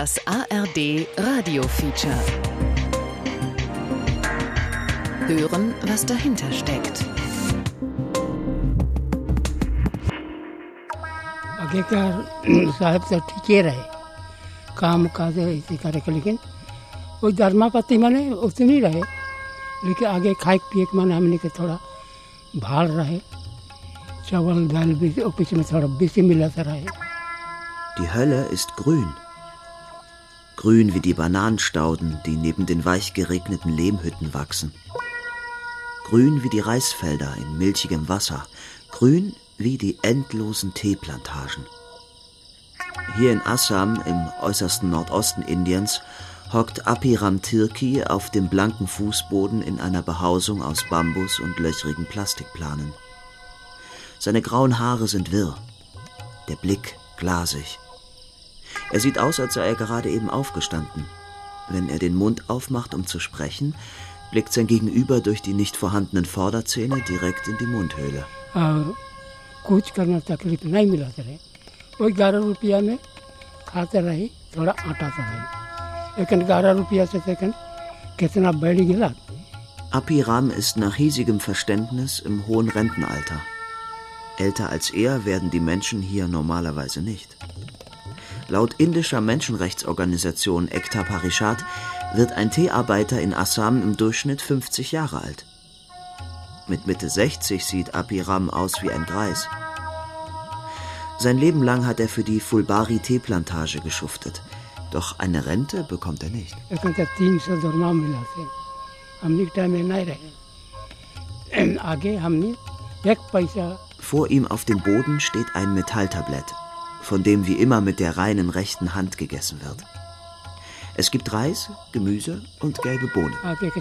Das ARD Radio-Feature. Hören, was dahinter steckt. आगे साहब सब ठीक रहे काम काज इसी करे के लेकिन वो धर्मापति माने उतनी रहे लेकिन आगे खाए पिए के माने हमने के थोड़ा भार रहे चावल दाल भी ऑफिस में थोड़ा बेसी मिला रहे. Die Hölle ist grün. Grün wie die Bananenstauden, die neben den weich geregneten Lehmhütten wachsen. Grün wie die Reisfelder in milchigem Wasser. Grün wie die endlosen Teeplantagen. Hier in Assam, im äußersten Nordosten Indiens, hockt Apiram Tirki auf dem blanken Fußboden in einer Behausung aus Bambus und löchrigen Plastikplanen. Seine grauen Haare sind wirr, der Blick glasig. Er sieht aus, als sei er gerade eben aufgestanden. Wenn er den Mund aufmacht, um zu sprechen, blickt sein Gegenüber durch die nicht vorhandenen Vorderzähne direkt in die Mundhöhle. कुछ करना तकलीफ नहीं मिला रहे वो 11 रुपया में खाते रही थोड़ा आटा सा रही लेकिन 11 रुपया से कितना बढ़ गया. Apiram ist nach hiesigem Verständnis im hohen Rentenalter. Älter als er werden die Menschen hier normalerweise nicht. Laut indischer Menschenrechtsorganisation Ekta Parishad wird ein Teearbeiter in Assam im Durchschnitt 50 Jahre alt. Mit Mitte 60 sieht Apiram aus wie ein Greis. Sein Leben lang hat er für die Fulbari-Teeplantage geschuftet. Doch eine Rente bekommt er nicht. Vor ihm auf dem Boden steht ein Metalltablett, von dem wie immer mit der reinen rechten Hand gegessen wird. Es gibt Reis, Gemüse und gelbe Bohnen.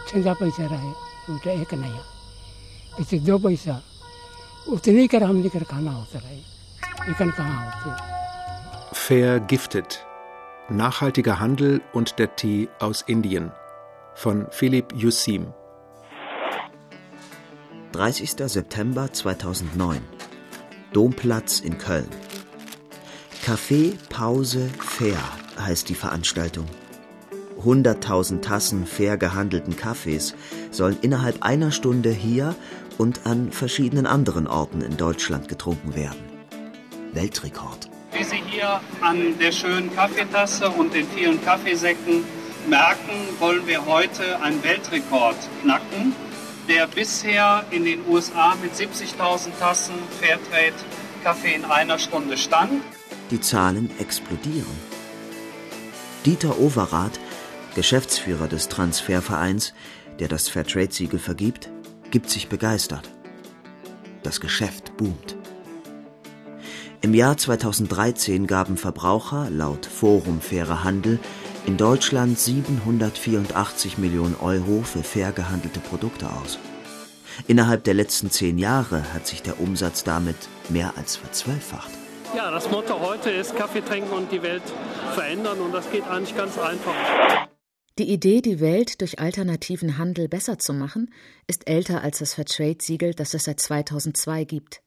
Vergiftet. Nachhaltiger Handel und der Tee aus Indien von Philipp Jussim. 30. September 2009. Domplatz in Köln. Café Pause Fair heißt die Veranstaltung. 100.000 Tassen fair gehandelten Kaffees sollen innerhalb einer Stunde hier und an verschiedenen anderen Orten in Deutschland getrunken werden. Weltrekord. Wie Sie hier an der schönen Kaffeetasse und den vielen Kaffeesäcken merken, wollen wir heute einen Weltrekord knacken, der bisher in den USA mit 70.000 Tassen Fairtrade-Kaffee in einer Stunde stand. Die Zahlen explodieren. Dieter Overath, Geschäftsführer des Transfervereins, der das Fairtrade-Siegel vergibt, gibt sich begeistert. Das Geschäft boomt. Im Jahr 2013 gaben Verbraucher laut Forum Fairer Handel in Deutschland 784 Millionen Euro für fair gehandelte Produkte aus. Innerhalb der letzten 10 Jahre hat sich der Umsatz damit mehr als verzwölffacht. Ja, das Motto heute ist Kaffee trinken und die Welt verändern und das geht eigentlich ganz einfach. Die Idee, die Welt durch alternativen Handel besser zu machen, ist älter als das Fairtrade-Siegel, das es seit 2002 gibt.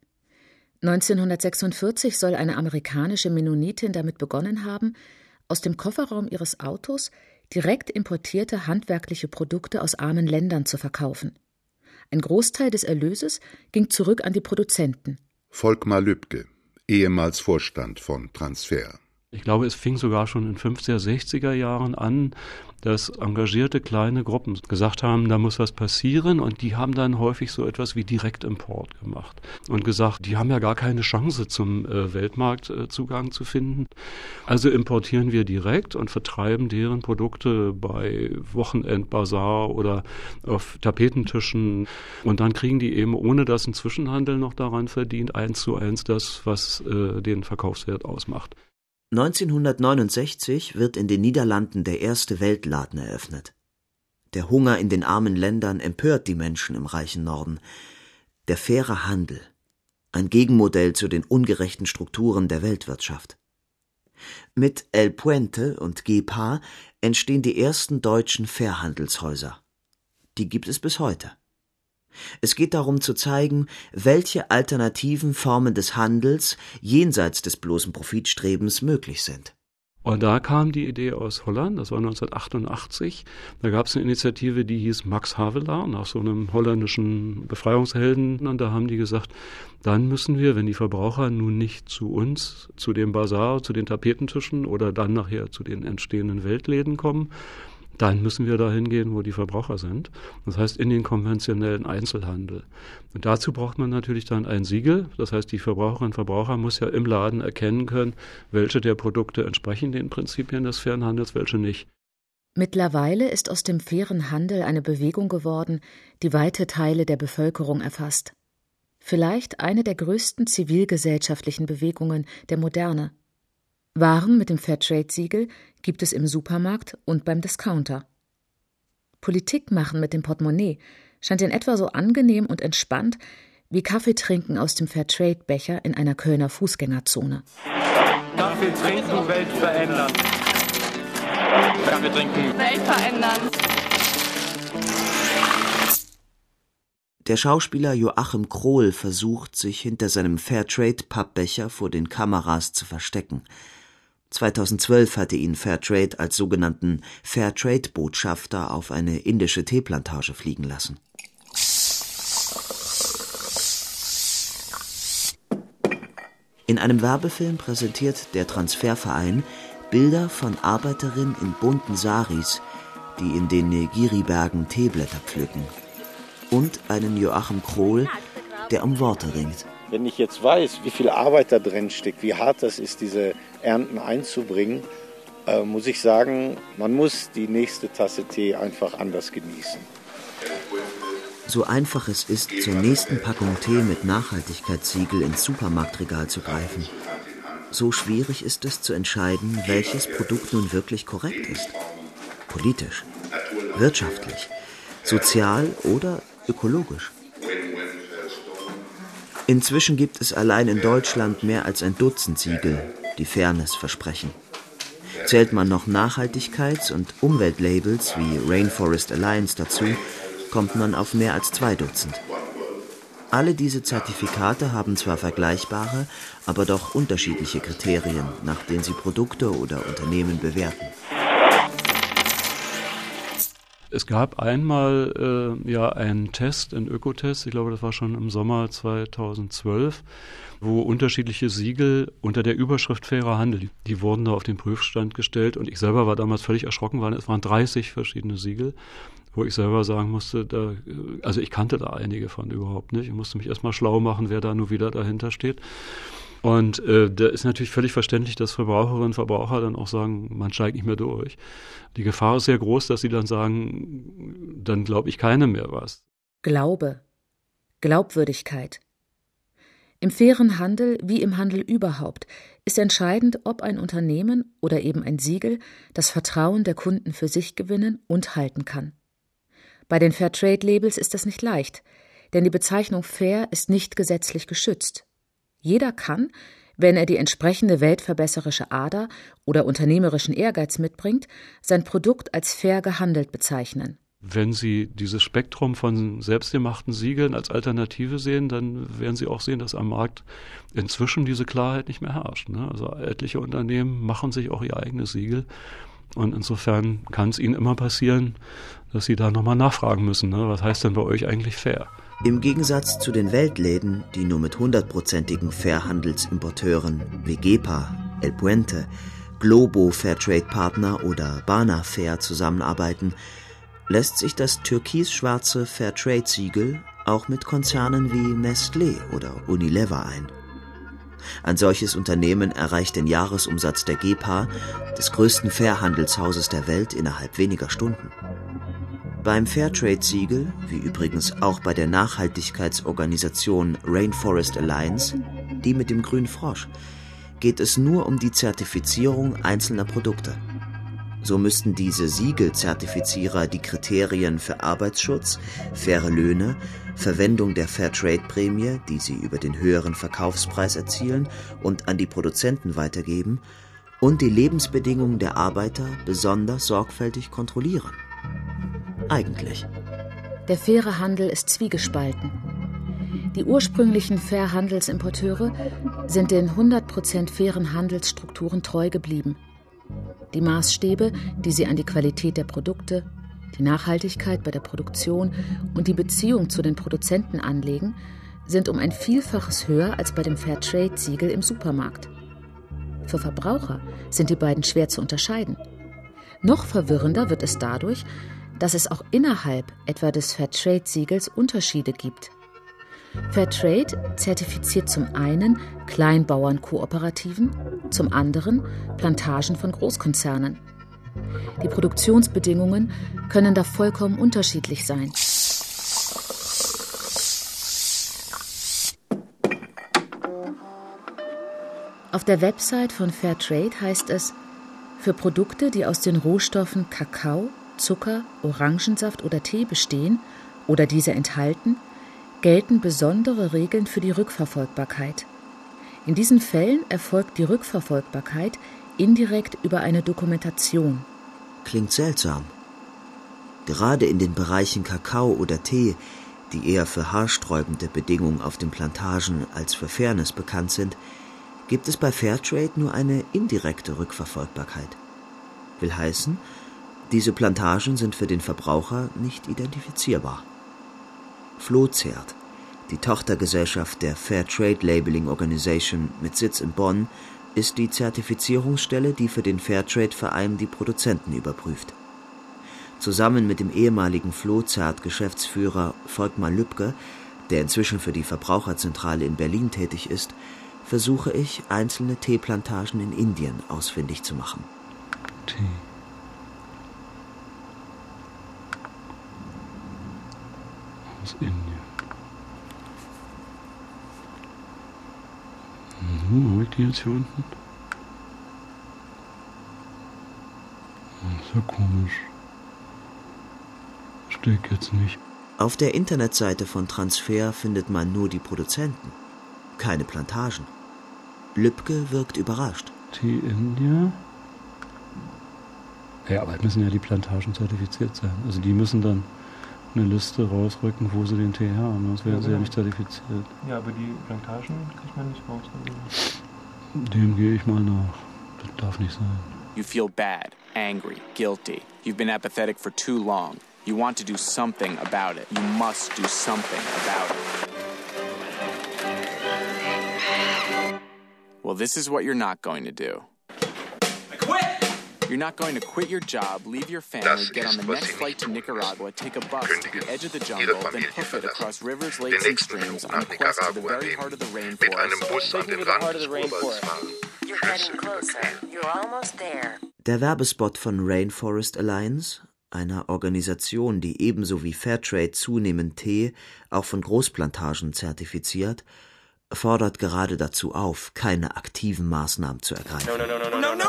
1946 soll eine amerikanische Mennonitin damit begonnen haben, aus dem Kofferraum ihres Autos direkt importierte handwerkliche Produkte aus armen Ländern zu verkaufen. Ein Großteil des Erlöses ging zurück an die Produzenten. Volkmar Lübke, ehemals Vorstand von Transfer. Ich glaube, es fing sogar schon in 50er, 60er Jahren an, dass engagierte kleine Gruppen gesagt haben, da muss was passieren, und die haben dann häufig so etwas wie Direktimport gemacht und gesagt, die haben ja gar keine Chance zum Weltmarktzugang zu finden. Also importieren wir direkt und vertreiben deren Produkte bei Wochenendbasar oder auf Tapetentischen, und dann kriegen die eben, ohne dass ein Zwischenhandel noch daran verdient, 1:1 das, was den Verkaufswert ausmacht. 1969 wird in den Niederlanden der erste Weltladen eröffnet. Der Hunger in den armen Ländern empört die Menschen im reichen Norden. Der faire Handel, ein Gegenmodell zu den ungerechten Strukturen der Weltwirtschaft. Mit El Puente und Gepa entstehen die ersten deutschen Fairhandelshäuser. Die gibt es bis heute. Es geht darum zu zeigen, welche alternativen Formen des Handels jenseits des bloßen Profitstrebens möglich sind. Und da kam die Idee aus Holland, das war 1988. Da gab es eine Initiative, die hieß Max Havelaar, nach so einem holländischen Befreiungshelden. Und da haben die gesagt, dann müssen wir, wenn die Verbraucher nun nicht zu uns, zu dem Bazar, zu den Tapetentischen oder dann nachher zu den entstehenden Weltläden kommen, dann müssen wir dahin gehen, wo die Verbraucher sind. Das heißt, in den konventionellen Einzelhandel. Und dazu braucht man natürlich dann ein Siegel. Das heißt, die Verbraucherinnen und Verbraucher muss ja im Laden erkennen können, welche der Produkte entsprechen den Prinzipien des fairen Handels, welche nicht. Mittlerweile ist aus dem fairen Handel eine Bewegung geworden, die weite Teile der Bevölkerung erfasst. Vielleicht eine der größten zivilgesellschaftlichen Bewegungen der Moderne. Waren mit dem Fairtrade-Siegel gibt es im Supermarkt und beim Discounter. Politik machen mit dem Portemonnaie scheint in etwa so angenehm und entspannt wie Kaffee trinken aus dem Fairtrade-Becher in einer Kölner Fußgängerzone. Kaffee trinken, Welt verändern. Kaffee trinken, Welt verändern. Der Schauspieler Joachim Krohl versucht, sich hinter seinem Fairtrade-Pappbecher vor den Kameras zu verstecken. 2012 hatte ihn Fairtrade als sogenannten Fairtrade-Botschafter auf eine indische Teeplantage fliegen lassen. In einem Werbefilm präsentiert der Transferverein Bilder von Arbeiterinnen in bunten Saris, die in den Nilgiri-Bergen Teeblätter pflücken. Und einen Joachim Krohl, der um Worte ringt. Wenn ich jetzt weiß, wie viel Arbeit da drin steckt, wie hart das ist, diese Ernten einzubringen, muss ich sagen, man muss die nächste Tasse Tee einfach anders genießen. So einfach es ist, zur nächsten Packung Tee mit Nachhaltigkeitssiegel ins Supermarktregal zu greifen, so schwierig ist es zu entscheiden, welches Produkt nun wirklich korrekt ist. Politisch, wirtschaftlich, sozial oder ökologisch. Inzwischen gibt es allein in Deutschland mehr als ein Dutzend Siegel, die Fairness versprechen. Zählt man noch Nachhaltigkeits- und Umweltlabels wie Rainforest Alliance dazu, kommt man auf mehr als 2 Dutzend. Alle diese Zertifikate haben zwar vergleichbare, aber doch unterschiedliche Kriterien, nach denen sie Produkte oder Unternehmen bewerten. Es gab einmal einen Test, einen Ökotest, ich glaube, das war schon im Sommer 2012, wo unterschiedliche Siegel unter der Überschrift fairer Handel, die wurden da auf den Prüfstand gestellt und ich selber war damals völlig erschrocken, weil es waren 30 verschiedene Siegel, wo ich selber sagen musste, also ich kannte da einige von überhaupt nicht, ich musste mich erstmal schlau machen, wer da nur wieder dahinter steht. Und da ist natürlich völlig verständlich, dass Verbraucherinnen und Verbraucher dann auch sagen, man steigt nicht mehr durch. Die Gefahr ist sehr groß, dass sie dann sagen, dann glaube ich keinem mehr was. Glaube, Glaubwürdigkeit. Im fairen Handel wie im Handel überhaupt ist entscheidend, ob ein Unternehmen oder eben ein Siegel das Vertrauen der Kunden für sich gewinnen und halten kann. Bei den Fairtrade-Labels ist das nicht leicht, denn die Bezeichnung fair ist nicht gesetzlich geschützt. Jeder kann, wenn er die entsprechende weltverbesserische Ader oder unternehmerischen Ehrgeiz mitbringt, sein Produkt als fair gehandelt bezeichnen. Wenn Sie dieses Spektrum von selbstgemachten Siegeln als Alternative sehen, dann werden Sie auch sehen, dass am Markt inzwischen diese Klarheit nicht mehr herrscht. Also etliche Unternehmen machen sich auch ihr eigenes Siegel. Und insofern kann es Ihnen immer passieren, dass Sie da nochmal nachfragen müssen. Was heißt denn bei euch eigentlich fair? Im Gegensatz zu den Weltläden, die nur mit 100%igen Fairhandelsimporteuren wie GEPA, El Puente, Globo Fairtrade-Partner oder Bana Fair zusammenarbeiten, lässt sich das türkisschwarze Fairtrade-Siegel auch mit Konzernen wie Nestlé oder Unilever ein. Ein solches Unternehmen erreicht den Jahresumsatz der GEPA, des größten Fairhandelshauses der Welt, innerhalb weniger Stunden. Beim Fairtrade-Siegel, wie übrigens auch bei der Nachhaltigkeitsorganisation Rainforest Alliance, die mit dem grünen Frosch, geht es nur um die Zertifizierung einzelner Produkte. So müssten diese Siegelzertifizierer die Kriterien für Arbeitsschutz, faire Löhne, Verwendung der Fairtrade-Prämie, die sie über den höheren Verkaufspreis erzielen und an die Produzenten weitergeben, und die Lebensbedingungen der Arbeiter besonders sorgfältig kontrollieren. Eigentlich. Der faire Handel ist zwiegespalten. Die ursprünglichen Fairhandelsimporteure sind den 100% fairen Handelsstrukturen treu geblieben. Die Maßstäbe, die sie an die Qualität der Produkte, die Nachhaltigkeit bei der Produktion und die Beziehung zu den Produzenten anlegen, sind um ein Vielfaches höher als bei dem Fairtrade-Siegel im Supermarkt. Für Verbraucher sind die beiden schwer zu unterscheiden. Noch verwirrender wird es dadurch, dass es auch innerhalb etwa des Fairtrade-Siegels Unterschiede gibt. Fairtrade zertifiziert zum einen Kleinbauernkooperativen, zum anderen Plantagen von Großkonzernen. Die Produktionsbedingungen können da vollkommen unterschiedlich sein. Auf der Website von Fairtrade heißt es, für Produkte, die aus den Rohstoffen Kakao, Zucker, Orangensaft oder Tee bestehen oder diese enthalten, gelten besondere Regeln für die Rückverfolgbarkeit. In diesen Fällen erfolgt die Rückverfolgbarkeit indirekt über eine Dokumentation. Klingt seltsam. Gerade in den Bereichen Kakao oder Tee, die eher für haarsträubende Bedingungen auf den Plantagen als für Fairness bekannt sind, gibt es bei Fairtrade nur eine indirekte Rückverfolgbarkeit. Will heißen, diese Plantagen sind für den Verbraucher nicht identifizierbar. Flozert, die Tochtergesellschaft der Fairtrade Labeling Organization mit Sitz in Bonn, ist die Zertifizierungsstelle, die für den Fairtrade-Verein die Produzenten überprüft. Zusammen mit dem ehemaligen Flozert-Geschäftsführer Volkmar Lübke, der inzwischen für die Verbraucherzentrale in Berlin tätig ist, versuche ich, einzelne Teeplantagen in Indien ausfindig zu machen. Tee. Aus Indien. Habe ich die jetzt hier unten? Das ist ja komisch. Steht jetzt nicht. Auf der Internetseite von Transfer findet man nur die Produzenten, keine Plantagen. Lübke wirkt überrascht. Tee India? Ja, aber müssen ja die Plantagen zertifiziert sein. Also die müssen dann eine Liste rausrücken, wo sie den Tee haben. Sonst werden sie ja nicht zertifiziert. Ja, aber die Plantagen kriegt man nicht raus. Dem gehe ich mal nach. Das darf nicht sein. You feel bad, angry, guilty. You've been apathetic for too long. You want to do something about it. You must do something about it. Well, this is what you're not going to do. I quit! You're not going to quit your job, leave your family, get on the next flight to Nicaragua, take a bus to the edge of the jungle, then hoof it across rivers, lakes, and streams on a quest to the very heart of the rainforest. Take me to the heart of the rainforest. You're getting closer. You're almost there. Der Werbespot von Rainforest Alliance, einer Organisation, die ebenso wie Fairtrade zunehmend Tee auch von Großplantagen zertifiziert, fordert gerade dazu auf, keine aktiven Maßnahmen zu ergreifen. No.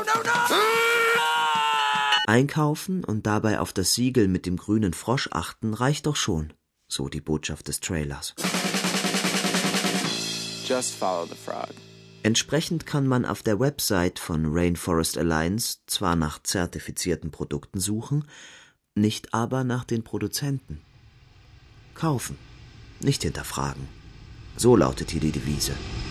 Einkaufen und dabei auf das Siegel mit dem grünen Frosch achten reicht doch schon, so die Botschaft des Trailers. Just follow the frog. Entsprechend kann man auf der Website von Rainforest Alliance zwar nach zertifizierten Produkten suchen, nicht aber nach den Produzenten. Kaufen, nicht hinterfragen. So lautet hier die Devise.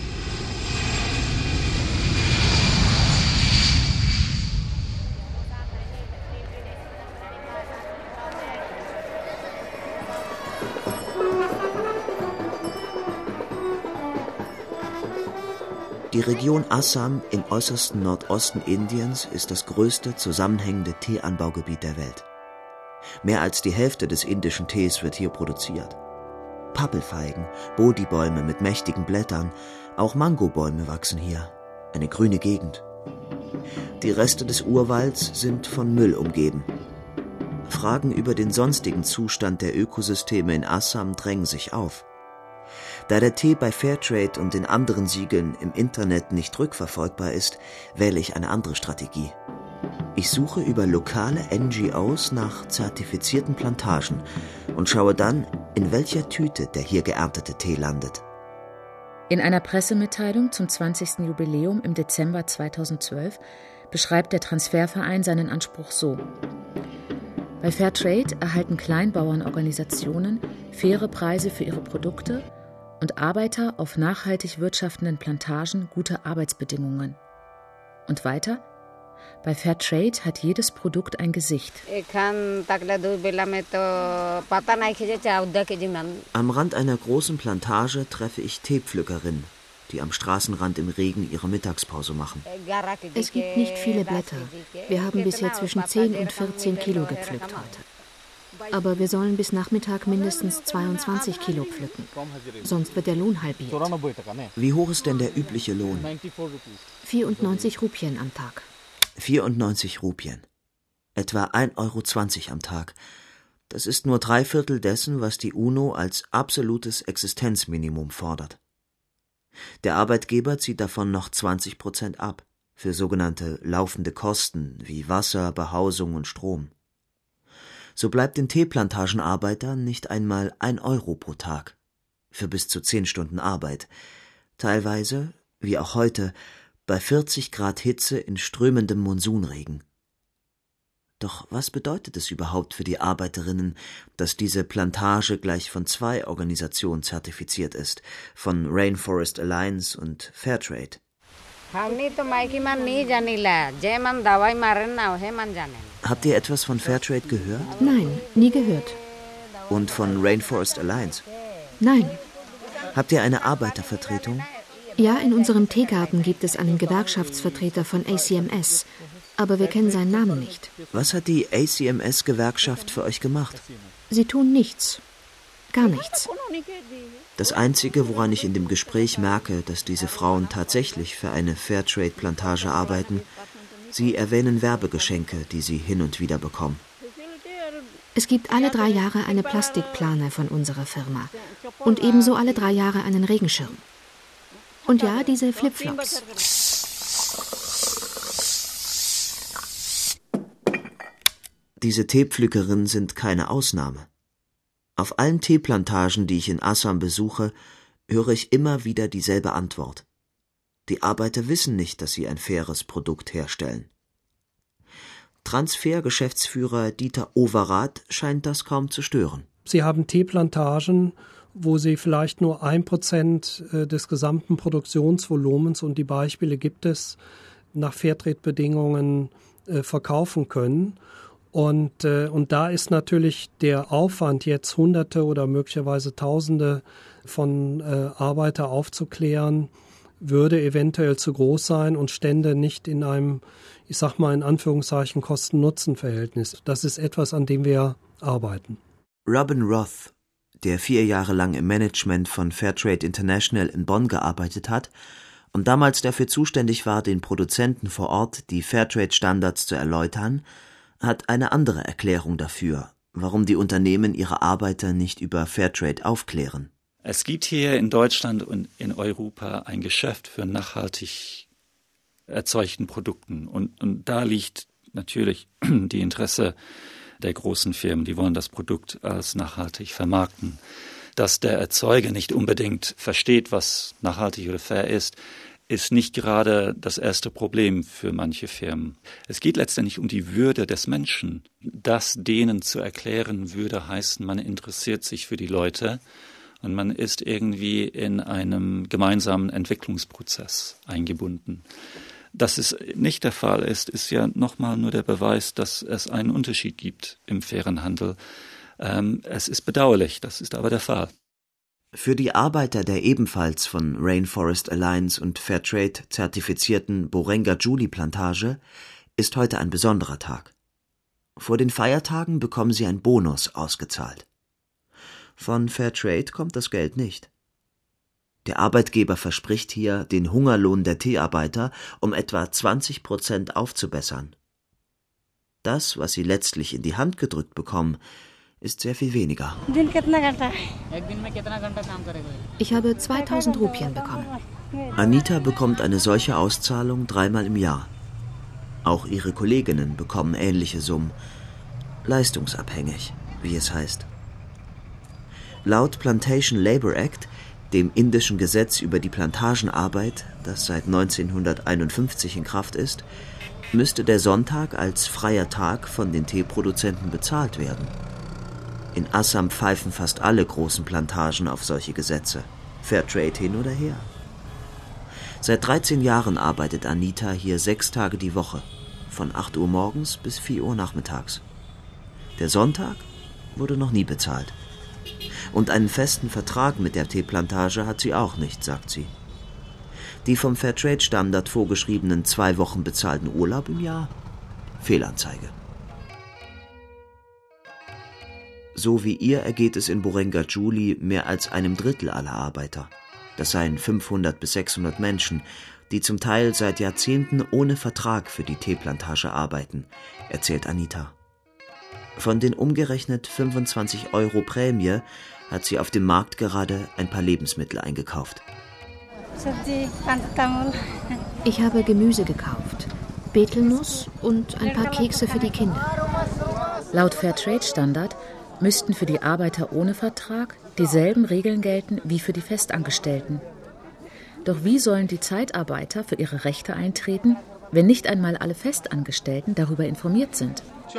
Die Region Assam im äußersten Nordosten Indiens ist das größte zusammenhängende Teeanbaugebiet der Welt. Mehr als die Hälfte des indischen Tees wird hier produziert. Pappelfeigen, Bodhi-Bäume mit mächtigen Blättern, auch Mangobäume wachsen hier. Eine grüne Gegend. Die Reste des Urwalds sind von Müll umgeben. Fragen über den sonstigen Zustand der Ökosysteme in Assam drängen sich auf. Da der Tee bei Fairtrade und den anderen Siegeln im Internet nicht rückverfolgbar ist, wähle ich eine andere Strategie. Ich suche über lokale NGOs nach zertifizierten Plantagen und schaue dann, in welcher Tüte der hier geerntete Tee landet. In einer Pressemitteilung zum 20. Jubiläum im Dezember 2012 beschreibt der Transferverein seinen Anspruch so: Bei Fairtrade erhalten Kleinbauernorganisationen faire Preise für ihre Produkte und Arbeiter auf nachhaltig wirtschaftenden Plantagen gute Arbeitsbedingungen. Und weiter: Bei Fairtrade hat jedes Produkt ein Gesicht. Am Rand einer großen Plantage treffe ich Teepflückerinnen, die am Straßenrand im Regen ihre Mittagspause machen. Es gibt nicht viele Blätter. Wir haben bisher zwischen 10 und 14 Kilo gepflückt heute. Aber wir sollen bis Nachmittag mindestens 22 Kilo pflücken. Sonst wird der Lohn halbiert. Wie hoch ist denn der übliche Lohn? 94 Rupien am Tag. 94 Rupien. Etwa 1,20 € am Tag. Das ist nur 3/4 dessen, was die UNO als absolutes Existenzminimum fordert. Der Arbeitgeber zieht davon noch 20% ab, für sogenannte laufende Kosten wie Wasser, Behausung und Strom. So bleibt den Teeplantagenarbeitern nicht einmal 1 € pro Tag, für bis zu 10 Stunden Arbeit, teilweise, wie auch heute, bei 40 Grad Hitze in strömendem Monsunregen. Doch was bedeutet es überhaupt für die Arbeiterinnen, dass diese Plantage gleich von 2 Organisationen zertifiziert ist, von Rainforest Alliance und Fairtrade? Habt ihr etwas von Fairtrade gehört? Nein, nie gehört. Und von Rainforest Alliance? Nein. Habt ihr eine Arbeitervertretung? Ja, in unserem Teegarten gibt es einen Gewerkschaftsvertreter von ACMS, aber wir kennen seinen Namen nicht. Was hat die ACMS-Gewerkschaft für euch gemacht? Sie tun nichts. Gar nichts. Das Einzige, woran ich in dem Gespräch merke, dass diese Frauen tatsächlich für eine Fairtrade-Plantage arbeiten, sie erwähnen Werbegeschenke, die sie hin und wieder bekommen. Es gibt alle 3 Jahre eine Plastikplane von unserer Firma und ebenso alle 3 Jahre einen Regenschirm. Und ja, diese Flipflops. Diese Teepflückerinnen sind keine Ausnahme. Auf allen Teeplantagen, die ich in Assam besuche, höre ich immer wieder dieselbe Antwort. Die Arbeiter wissen nicht, dass sie ein faires Produkt herstellen. Transfer-Geschäftsführer Dieter Overath scheint das kaum zu stören. Sie haben Teeplantagen, wo sie vielleicht nur 1% des gesamten Produktionsvolumens, und die Beispiele gibt es, nach Fairtrade-Bedingungen verkaufen können. Und da ist natürlich der Aufwand, jetzt Hunderte oder möglicherweise Tausende von Arbeiter aufzuklären, würde eventuell zu groß sein und stände nicht in einem, ich sag mal in Anführungszeichen, Kosten-Nutzen-Verhältnis. Das ist etwas, an dem wir arbeiten. Robin Roth, der 4 Jahre lang im Management von Fairtrade International in Bonn gearbeitet hat und damals dafür zuständig war, den Produzenten vor Ort die Fairtrade-Standards zu erläutern, hat eine andere Erklärung dafür, warum die Unternehmen ihre Arbeiter nicht über Fairtrade aufklären. Es gibt hier in Deutschland und in Europa ein Geschäft für nachhaltig erzeugten Produkten. Und da liegt natürlich die Interesse der großen Firmen, die wollen das Produkt als nachhaltig vermarkten. Dass der Erzeuger nicht unbedingt versteht, was nachhaltig oder fair ist nicht gerade das erste Problem für manche Firmen. Es geht letztendlich um die Würde des Menschen. Das denen zu erklären würde heißen, man interessiert sich für die Leute und man ist irgendwie in einem gemeinsamen Entwicklungsprozess eingebunden. Dass es nicht der Fall ist ja nochmal nur der Beweis, dass es einen Unterschied gibt im fairen Handel. Es ist bedauerlich, das ist aber der Fall. Für die Arbeiter der ebenfalls von Rainforest Alliance und Fairtrade zertifizierten Borenga-Juli-Plantage ist heute ein besonderer Tag. Vor den Feiertagen bekommen sie einen Bonus ausgezahlt. Von Fairtrade kommt das Geld nicht. Der Arbeitgeber verspricht hier, den Hungerlohn der Teearbeiter um etwa 20% aufzubessern. Das, was sie letztlich in die Hand gedrückt bekommen, ist sehr viel weniger. Ich habe 2.000 Rupien bekommen. Anita bekommt eine solche Auszahlung 3-mal im Jahr. Auch ihre Kolleginnen bekommen ähnliche Summen. Leistungsabhängig, wie es heißt. Laut Plantation Labor Act, dem indischen Gesetz über die Plantagenarbeit, das seit 1951 in Kraft ist, müsste der Sonntag als freier Tag von den Teeproduzenten bezahlt werden. In Assam pfeifen fast alle großen Plantagen auf solche Gesetze. Fairtrade hin oder her. Seit 13 Jahren arbeitet Anita hier 6 Tage die Woche, von 8 Uhr morgens bis 4 Uhr nachmittags. Der Sonntag wurde noch nie bezahlt. Und einen festen Vertrag mit der Teeplantage hat sie auch nicht, sagt sie. Die vom Fairtrade-Standard vorgeschriebenen 2 Wochen bezahlten Urlaub im Jahr? Fehlanzeige. So wie ihr ergeht es in Burengajuli mehr als einem Drittel aller Arbeiter. Das seien 500 bis 600 Menschen, die zum Teil seit Jahrzehnten ohne Vertrag für die Teeplantage arbeiten, erzählt Anita. Von den umgerechnet 25 € Prämie hat sie auf dem Markt gerade ein paar Lebensmittel eingekauft. Ich habe Gemüse gekauft, Betelnuss und ein paar Kekse für die Kinder. Laut Fairtrade-Standard müssten für die Arbeiter ohne Vertrag dieselben Regeln gelten wie für die Festangestellten. Doch wie sollen die Zeitarbeiter für ihre Rechte eintreten, wenn nicht einmal alle Festangestellten darüber informiert sind?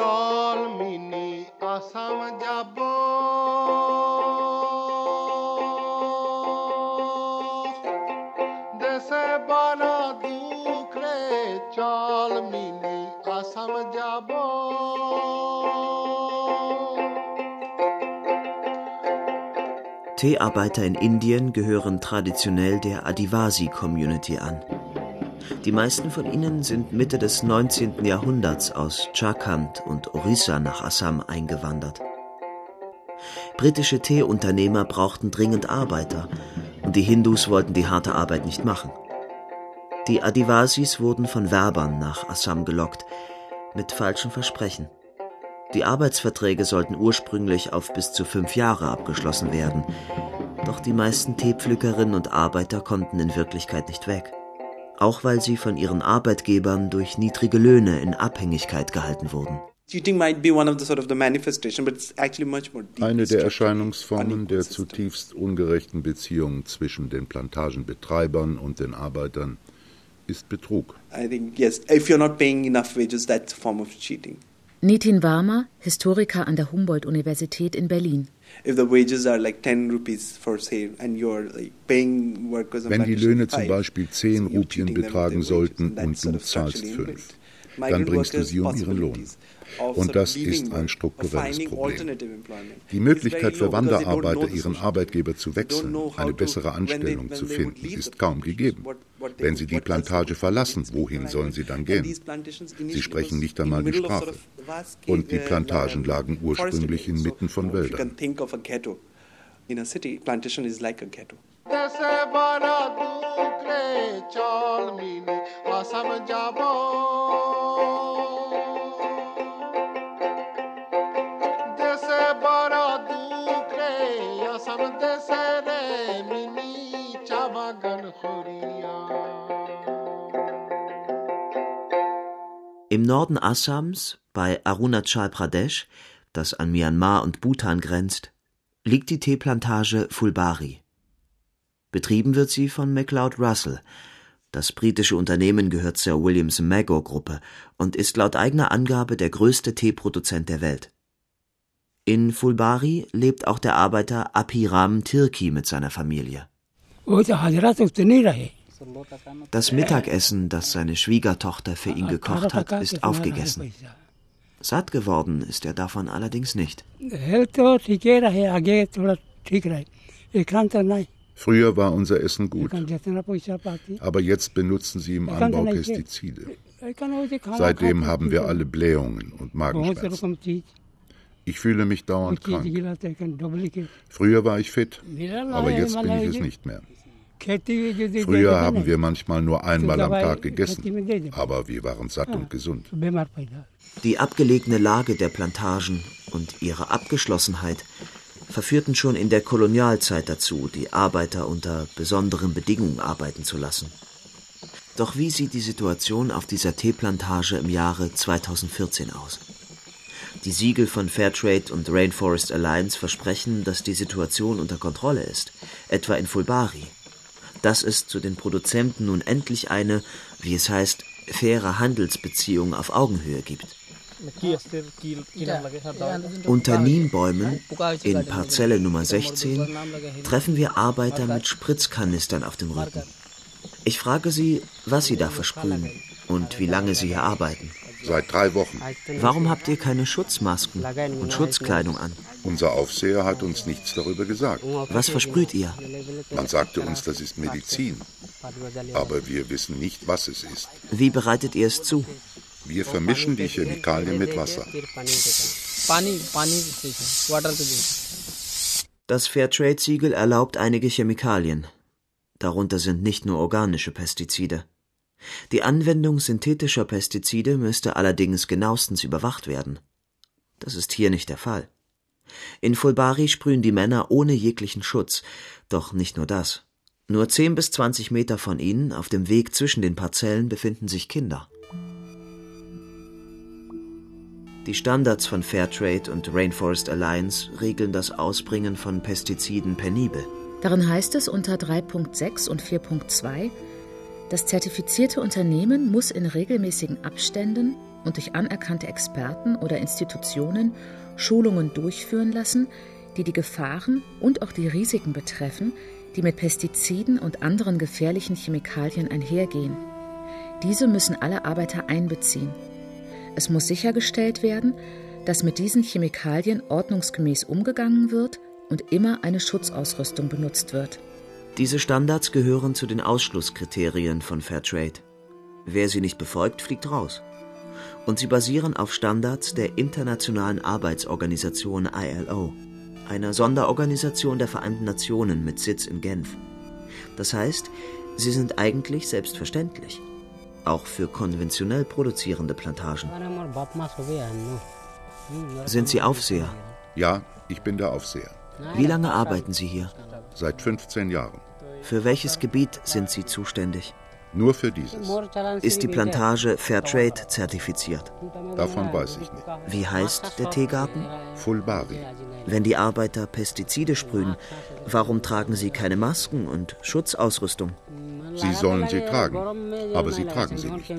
Teearbeiter in Indien gehören traditionell der Adivasi-Community an. Die meisten von ihnen sind Mitte des 19. Jahrhunderts aus Jharkhand und Orissa nach Assam eingewandert. Britische Teeunternehmer brauchten dringend Arbeiter und die Hindus wollten die harte Arbeit nicht machen. Die Adivasis wurden von Werbern nach Assam gelockt, mit falschen Versprechen. Die Arbeitsverträge sollten ursprünglich auf bis zu 5 Jahre abgeschlossen werden. Doch die meisten Teepflückerinnen und Arbeiter konnten in Wirklichkeit nicht weg. Auch weil sie von ihren Arbeitgebern durch niedrige Löhne in Abhängigkeit gehalten wurden. Eine der Erscheinungsformen der zutiefst ungerechten Beziehung zwischen den Plantagenbetreibern und den Arbeitern ist Betrug. Nitin Varma, Historiker an der Humboldt-Universität in Berlin. Wenn die Löhne zum Beispiel 10 Rupien betragen sollten und du zahlst 5, dann bringst du sie um ihren Lohn. Und das ist ein strukturelles Problem. Die Möglichkeit für Wanderarbeiter, ihren Arbeitgeber zu wechseln, eine bessere Anstellung zu finden, ist kaum gegeben. Wenn sie die Plantage verlassen, wohin sollen sie dann gehen? Sie sprechen nicht einmal die Sprache. Und die Plantagen lagen ursprünglich inmitten von Wäldern. Im Norden Assams, bei Arunachal Pradesh, das an Myanmar und Bhutan grenzt, liegt die Teeplantage Fulbari. Betrieben wird sie von McLeod Russell. Das britische Unternehmen gehört zur Williams-Magor-Gruppe und ist laut eigener Angabe der größte Teeproduzent der Welt. In Fulbari lebt auch der Arbeiter Apiram Tirki mit seiner Familie. Das Mittagessen, das seine Schwiegertochter für ihn gekocht hat, ist aufgegessen. Satt geworden ist er davon allerdings nicht. Früher war unser Essen gut, aber jetzt benutzen sie im Anbau Pestizide. Seitdem haben wir alle Blähungen und Magenschmerzen. Ich fühle mich dauernd krank. Früher war ich fit, aber jetzt bin ich es nicht mehr. Früher haben wir manchmal nur einmal am Tag gegessen, aber wir waren satt und gesund. Die abgelegene Lage der Plantagen und ihre Abgeschlossenheit verführten schon in der Kolonialzeit dazu, die Arbeiter unter besonderen Bedingungen arbeiten zu lassen. Doch wie sieht die Situation auf dieser Teeplantage im Jahre 2014 aus? Die Siegel von Fairtrade und Rainforest Alliance versprechen, dass die Situation unter Kontrolle ist, etwa in Fulbari. Dass es zu den Produzenten nun endlich eine, wie es heißt, faire Handelsbeziehung auf Augenhöhe gibt. Unter Nimbäumen, in Parzelle Nummer 16, treffen wir Arbeiter mit Spritzkanistern auf dem Rücken. Ich frage sie, was sie da versprühen und wie lange sie hier arbeiten. Seit 3 Wochen. Warum habt ihr keine Schutzmasken und Schutzkleidung an? Unser Aufseher hat uns nichts darüber gesagt. Was versprüht ihr? Man sagte uns, das ist Medizin. Aber wir wissen nicht, was es ist. Wie bereitet ihr es zu? Wir vermischen die Chemikalien mit Wasser. Das Fairtrade-Siegel erlaubt einige Chemikalien. Darunter sind nicht nur organische Pestizide. Die Anwendung synthetischer Pestizide müsste allerdings genauestens überwacht werden. Das ist hier nicht der Fall. In Fulbari sprühen die Männer ohne jeglichen Schutz. Doch nicht nur das. Nur 10 bis 20 Meter von ihnen, auf dem Weg zwischen den Parzellen, befinden sich Kinder. Die Standards von Fairtrade und Rainforest Alliance regeln das Ausbringen von Pestiziden penibel. Darin heißt es unter 3.6 und 4.2, das zertifizierte Unternehmen muss in regelmäßigen Abständen und durch anerkannte Experten oder Institutionen Schulungen durchführen lassen, die die Gefahren und auch die Risiken betreffen, die mit Pestiziden und anderen gefährlichen Chemikalien einhergehen. Diese müssen alle Arbeiter einbeziehen. Es muss sichergestellt werden, dass mit diesen Chemikalien ordnungsgemäß umgegangen wird und immer eine Schutzausrüstung benutzt wird. Diese Standards gehören zu den Ausschlusskriterien von Fairtrade. Wer sie nicht befolgt, fliegt raus. Und sie basieren auf Standards der Internationalen Arbeitsorganisation ILO, einer Sonderorganisation der Vereinten Nationen mit Sitz in Genf. Das heißt, sie sind eigentlich selbstverständlich. Auch für konventionell produzierende Plantagen. Sind Sie Aufseher? Ja, ich bin der Aufseher. Wie lange arbeiten Sie hier? Seit 15 Jahren. Für welches Gebiet sind Sie zuständig? Nur für dieses. Ist die Plantage Fairtrade zertifiziert? Davon weiß ich nicht. Wie heißt der Teegarten? Fulbari. Wenn die Arbeiter Pestizide sprühen, warum tragen sie keine Masken und Schutzausrüstung? Sie sollen sie tragen, aber sie tragen sie nicht.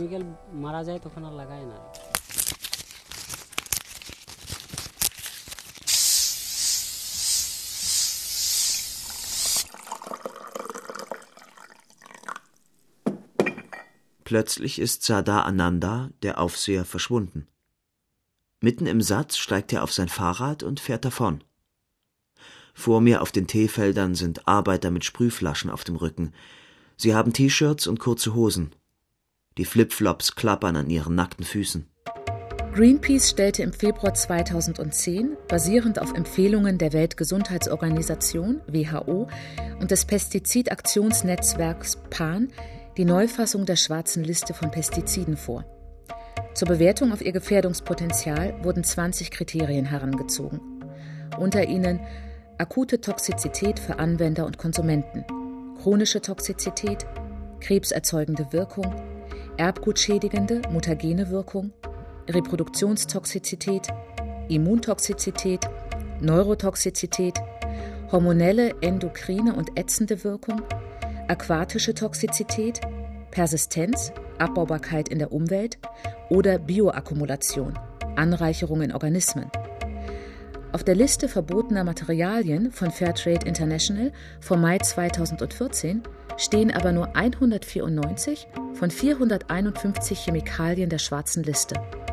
Plötzlich ist Sardar Ananda, der Aufseher, verschwunden. Mitten im Satz steigt er auf sein Fahrrad und fährt davon. Vor mir auf den Teefeldern sind Arbeiter mit Sprühflaschen auf dem Rücken. Sie haben T-Shirts und kurze Hosen. Die Flipflops klappern an ihren nackten Füßen. Greenpeace stellte im Februar 2010, basierend auf Empfehlungen der Weltgesundheitsorganisation WHO und des Pestizidaktionsnetzwerks PAN, die Neufassung der schwarzen Liste von Pestiziden vor. Zur Bewertung auf ihr Gefährdungspotenzial wurden 20 Kriterien herangezogen. Unter ihnen akute Toxizität für Anwender und Konsumenten, chronische Toxizität, krebserzeugende Wirkung, erbgutschädigende, mutagene Wirkung, Reproduktionstoxizität, Immuntoxizität, Neurotoxizität, hormonelle, endokrine und ätzende Wirkung, aquatische Toxizität, Persistenz, Abbaubarkeit in der Umwelt oder Bioakkumulation, Anreicherung in Organismen. Auf der Liste verbotener Materialien von Fairtrade International vom Mai 2014 stehen aber nur 194 von 451 Chemikalien der schwarzen Liste.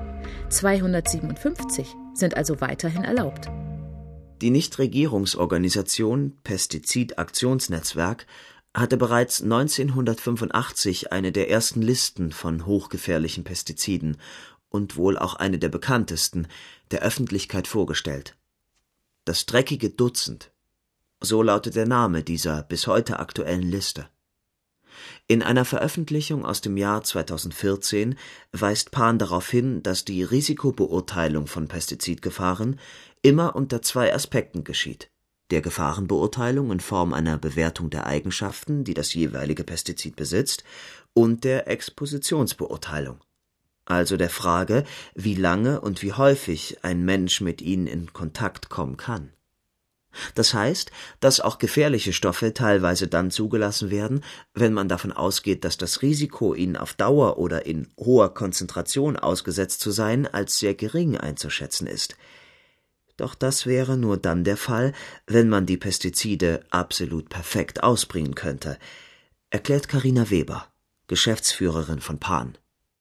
257 sind also weiterhin erlaubt. Die Nichtregierungsorganisation Pestizidaktionsnetzwerk hatte bereits 1985 eine der ersten Listen von hochgefährlichen Pestiziden und wohl auch eine der bekanntesten der Öffentlichkeit vorgestellt. Das dreckige Dutzend, so lautet der Name dieser bis heute aktuellen Liste. In einer Veröffentlichung aus dem Jahr 2014 weist PAN darauf hin, dass die Risikobeurteilung von Pestizidgefahren immer unter 2 Aspekten geschieht: der Gefahrenbeurteilung in Form einer Bewertung der Eigenschaften, die das jeweilige Pestizid besitzt, und der Expositionsbeurteilung, also der Frage, wie lange und wie häufig ein Mensch mit ihnen in Kontakt kommen kann. Das heißt, dass auch gefährliche Stoffe teilweise dann zugelassen werden, wenn man davon ausgeht, dass das Risiko, ihnen auf Dauer oder in hoher Konzentration ausgesetzt zu sein, als sehr gering einzuschätzen ist. Doch das wäre nur dann der Fall, wenn man die Pestizide absolut perfekt ausbringen könnte, erklärt Carina Weber, Geschäftsführerin von PAN.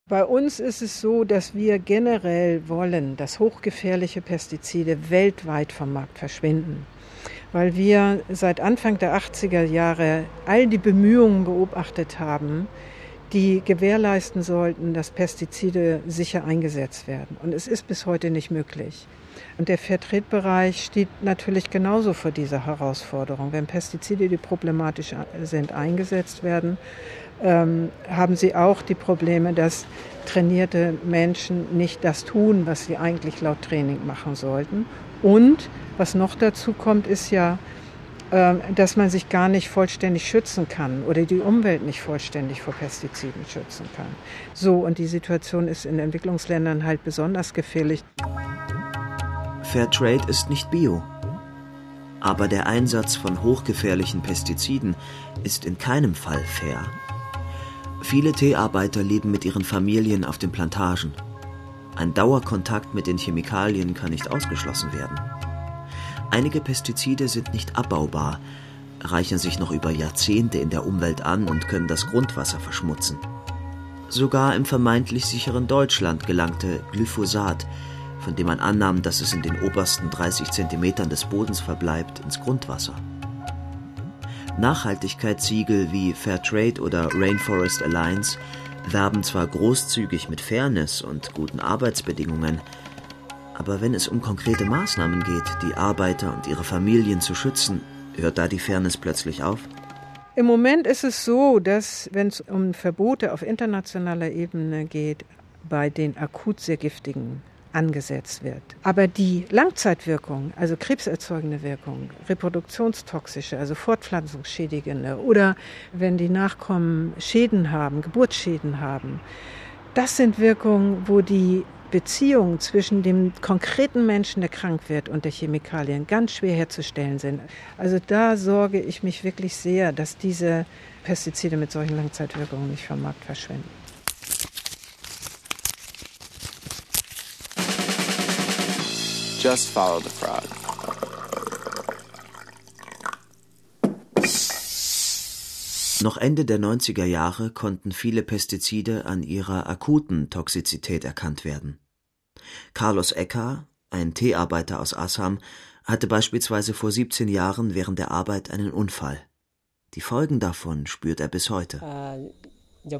Bei uns ist es so, dass wir generell wollen, dass hochgefährliche Pestizide weltweit vom Markt verschwinden. Weil wir seit Anfang der 80er Jahre all die Bemühungen beobachtet haben, die gewährleisten sollten, dass Pestizide sicher eingesetzt werden. Und es ist bis heute nicht möglich. Und der Fairtrade-Bereich steht natürlich genauso vor dieser Herausforderung. Wenn Pestizide, die problematisch sind, eingesetzt werden, haben sie auch die Probleme, dass trainierte Menschen nicht das tun, was sie eigentlich laut Training machen sollten. Und was noch dazu kommt, ist ja, dass man sich gar nicht vollständig schützen kann oder die Umwelt nicht vollständig vor Pestiziden schützen kann. So, und die Situation ist in Entwicklungsländern halt besonders gefährlich. Fairtrade ist nicht bio. Aber der Einsatz von hochgefährlichen Pestiziden ist in keinem Fall fair. Viele Teearbeiter leben mit ihren Familien auf den Plantagen. Ein Dauerkontakt mit den Chemikalien kann nicht ausgeschlossen werden. Einige Pestizide sind nicht abbaubar, reichern sich noch über Jahrzehnte in der Umwelt an und können das Grundwasser verschmutzen. Sogar im vermeintlich sicheren Deutschland gelangte Glyphosat, von dem man annahm, dass es in den obersten 30 Zentimetern des Bodens verbleibt, ins Grundwasser. Nachhaltigkeitssiegel wie Fairtrade oder Rainforest Alliance werben zwar großzügig mit Fairness und guten Arbeitsbedingungen, aber wenn es um konkrete Maßnahmen geht, die Arbeiter und ihre Familien zu schützen, hört da die Fairness plötzlich auf? Im Moment ist es so, dass, wenn es um Verbote auf internationaler Ebene geht, bei den akut sehr giftigen angesetzt wird. Aber die Langzeitwirkung, also krebserzeugende Wirkung, reproduktionstoxische, also fortpflanzungsschädigende oder wenn die Nachkommen Schäden haben, Geburtsschäden haben, das sind Wirkungen, wo die Beziehungen zwischen dem konkreten Menschen, der krank wird, und der Chemikalien ganz schwer herzustellen sind. Also da sorge ich mich wirklich sehr, dass diese Pestizide mit solchen Langzeitwirkungen nicht vom Markt verschwinden. Just follow the frog. Noch Ende der 90er Jahre konnten viele Pestizide an ihrer akuten Toxizität erkannt werden. Carlos Ecker, ein Teearbeiter aus Assam, hatte beispielsweise vor 17 Jahren während der Arbeit einen Unfall. Die Folgen davon spürt er bis heute. Es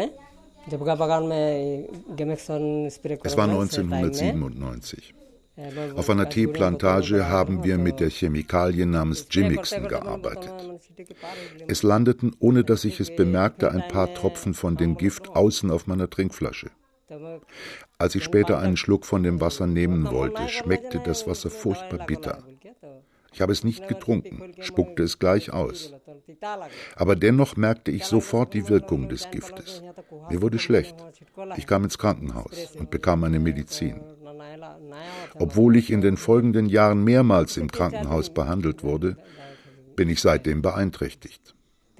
war 1997. Auf einer Teeplantage haben wir mit der Chemikalie namens Jimixen gearbeitet. Es landeten, ohne dass ich es bemerkte, ein paar Tropfen von dem Gift außen auf meiner Trinkflasche. Als ich später einen Schluck von dem Wasser nehmen wollte, schmeckte das Wasser furchtbar bitter. Ich habe es nicht getrunken, spuckte es gleich aus. Aber dennoch merkte ich sofort die Wirkung des Giftes. Mir wurde schlecht. Ich kam ins Krankenhaus und bekam eine Medizin. Obwohl ich in den folgenden Jahren mehrmals im Krankenhaus behandelt wurde, bin ich seitdem beeinträchtigt.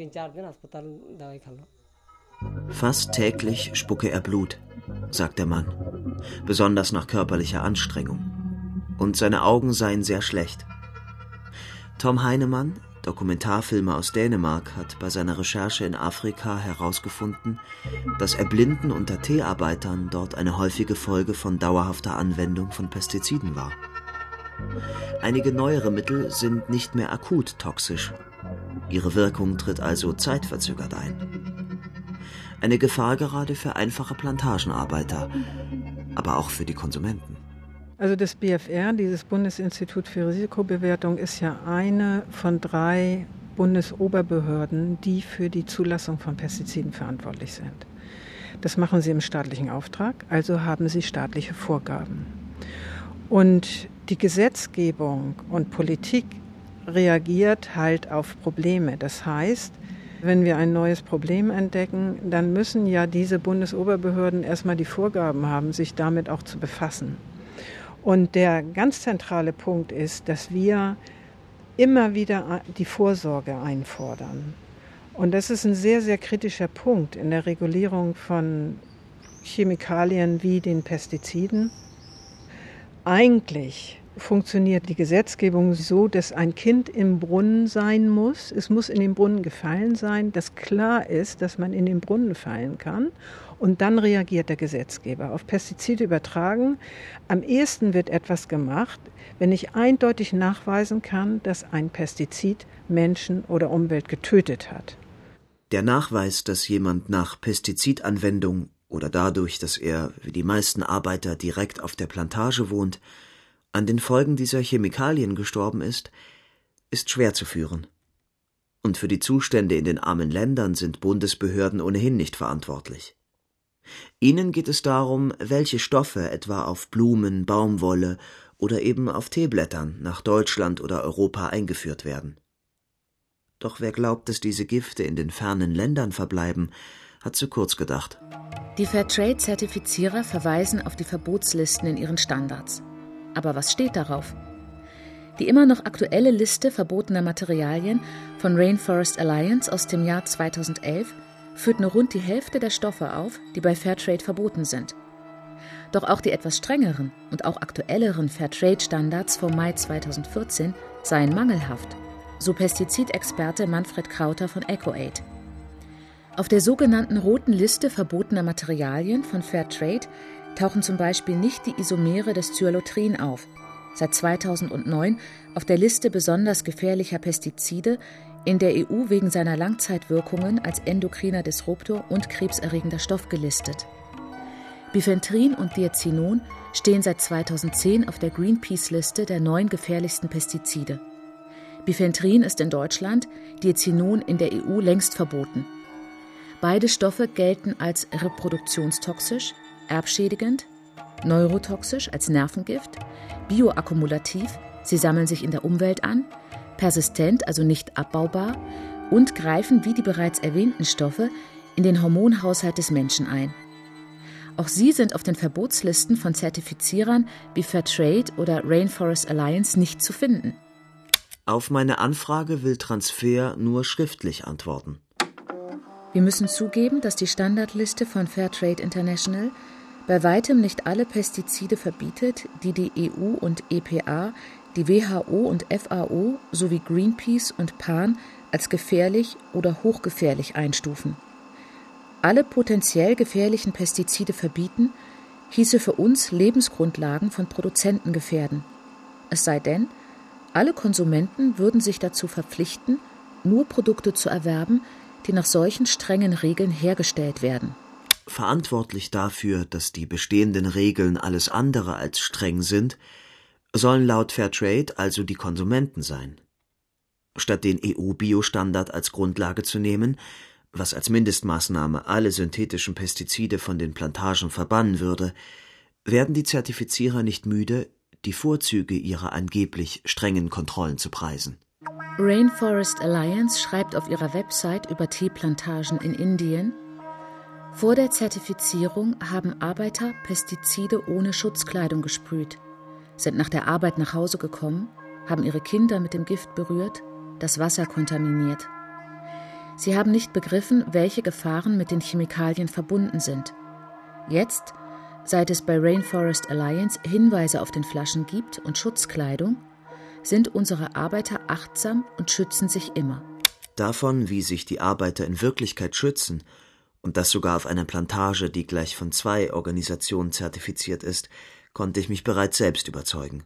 Fast täglich spucke er Blut, sagt der Mann, besonders nach körperlicher Anstrengung. Und seine Augen seien sehr schlecht. Tom Heinemann, Dokumentarfilmer aus Dänemark, hat bei seiner Recherche in Afrika herausgefunden, dass Erblinden unter Teearbeitern dort eine häufige Folge von dauerhafter Anwendung von Pestiziden war. Einige neuere Mittel sind nicht mehr akut toxisch. Ihre Wirkung tritt also zeitverzögert ein. Eine Gefahr gerade für einfache Plantagenarbeiter, aber auch für die Konsumenten. Also das BfR, dieses Bundesinstitut für Risikobewertung, ist ja eine von 3 Bundesoberbehörden, die für die Zulassung von Pestiziden verantwortlich sind. Das machen sie im staatlichen Auftrag, also haben sie staatliche Vorgaben. Und die Gesetzgebung und Politik reagiert halt auf Probleme. Das heißt, wenn wir ein neues Problem entdecken, dann müssen ja diese Bundesoberbehörden erstmal die Vorgaben haben, sich damit auch zu befassen. Und der ganz zentrale Punkt ist, dass wir immer wieder die Vorsorge einfordern. Und das ist ein sehr, sehr kritischer Punkt in der Regulierung von Chemikalien wie den Pestiziden. Eigentlich funktioniert die Gesetzgebung so, dass ein Kind im Brunnen sein muss. Es muss in den Brunnen gefallen sein, dass klar ist, dass man in den Brunnen fallen kann. Und dann reagiert der Gesetzgeber. Auf Pestizide übertragen. Am ehesten wird etwas gemacht, wenn ich eindeutig nachweisen kann, dass ein Pestizid Menschen oder Umwelt getötet hat. Der Nachweis, dass jemand nach Pestizidanwendung oder dadurch, dass er, wie die meisten Arbeiter, direkt auf der Plantage wohnt, an den Folgen dieser Chemikalien gestorben ist schwer zu führen. Und für die Zustände in den armen Ländern sind Bundesbehörden ohnehin nicht verantwortlich. Ihnen geht es darum, welche Stoffe etwa auf Blumen, Baumwolle oder eben auf Teeblättern nach Deutschland oder Europa eingeführt werden. Doch wer glaubt, dass diese Gifte in den fernen Ländern verbleiben, hat zu kurz gedacht. Die Fairtrade-Zertifizierer verweisen auf die Verbotslisten in ihren Standards. Aber was steht darauf? Die immer noch aktuelle Liste verbotener Materialien von Rainforest Alliance aus dem Jahr 2011 führt nur rund die Hälfte der Stoffe auf, die bei Fairtrade verboten sind. Doch auch die etwas strengeren und auch aktuelleren Fairtrade-Standards vom Mai 2014 seien mangelhaft, so Pestizidexperte Manfred Krauter von EcoAid. Auf der sogenannten roten Liste verbotener Materialien von Fairtrade tauchen zum Beispiel nicht die Isomere des Cyalotrin auf, seit 2009 auf der Liste besonders gefährlicher Pestizide in der EU wegen seiner Langzeitwirkungen als endokriner Disruptor und krebserregender Stoff gelistet. Bifentrin und Diazinon stehen seit 2010 auf der Greenpeace-Liste der 9 gefährlichsten Pestizide. Bifentrin ist in Deutschland, Diazinon in der EU längst verboten. Beide Stoffe gelten als reproduktionstoxisch, erbschädigend, neurotoxisch als Nervengift, bioakkumulativ, sie sammeln sich in der Umwelt an, persistent, also nicht abbaubar, und greifen wie die bereits erwähnten Stoffe in den Hormonhaushalt des Menschen ein. Auch sie sind auf den Verbotslisten von Zertifizierern wie Fairtrade oder Rainforest Alliance nicht zu finden. Auf meine Anfrage will Transfer nur schriftlich antworten. Wir müssen zugeben, dass die Standardliste von Fairtrade International bei weitem nicht alle Pestizide verbietet, die die EU und EPA, die WHO und FAO sowie Greenpeace und PAN als gefährlich oder hochgefährlich einstufen. Alle potenziell gefährlichen Pestizide verbieten, hieße für uns Lebensgrundlagen von Produzenten gefährden. Es sei denn, alle Konsumenten würden sich dazu verpflichten, nur Produkte zu erwerben, die nach solchen strengen Regeln hergestellt werden. Verantwortlich dafür, dass die bestehenden Regeln alles andere als streng sind, sollen laut Fairtrade also die Konsumenten sein. Statt den EU-Biostandard als Grundlage zu nehmen, was als Mindestmaßnahme alle synthetischen Pestizide von den Plantagen verbannen würde, werden die Zertifizierer nicht müde, die Vorzüge ihrer angeblich strengen Kontrollen zu preisen. Rainforest Alliance schreibt auf ihrer Website über Teeplantagen in Indien: Vor der Zertifizierung haben Arbeiter Pestizide ohne Schutzkleidung gesprüht, sind nach der Arbeit nach Hause gekommen, haben ihre Kinder mit dem Gift berührt, das Wasser kontaminiert. Sie haben nicht begriffen, welche Gefahren mit den Chemikalien verbunden sind. Jetzt, seit es bei Rainforest Alliance Hinweise auf den Flaschen gibt und Schutzkleidung, sind unsere Arbeiter achtsam und schützen sich immer. Davon, wie sich die Arbeiter in Wirklichkeit schützen, und das sogar auf einer Plantage, die gleich von 2 Organisationen zertifiziert ist, konnte ich mich bereits selbst überzeugen.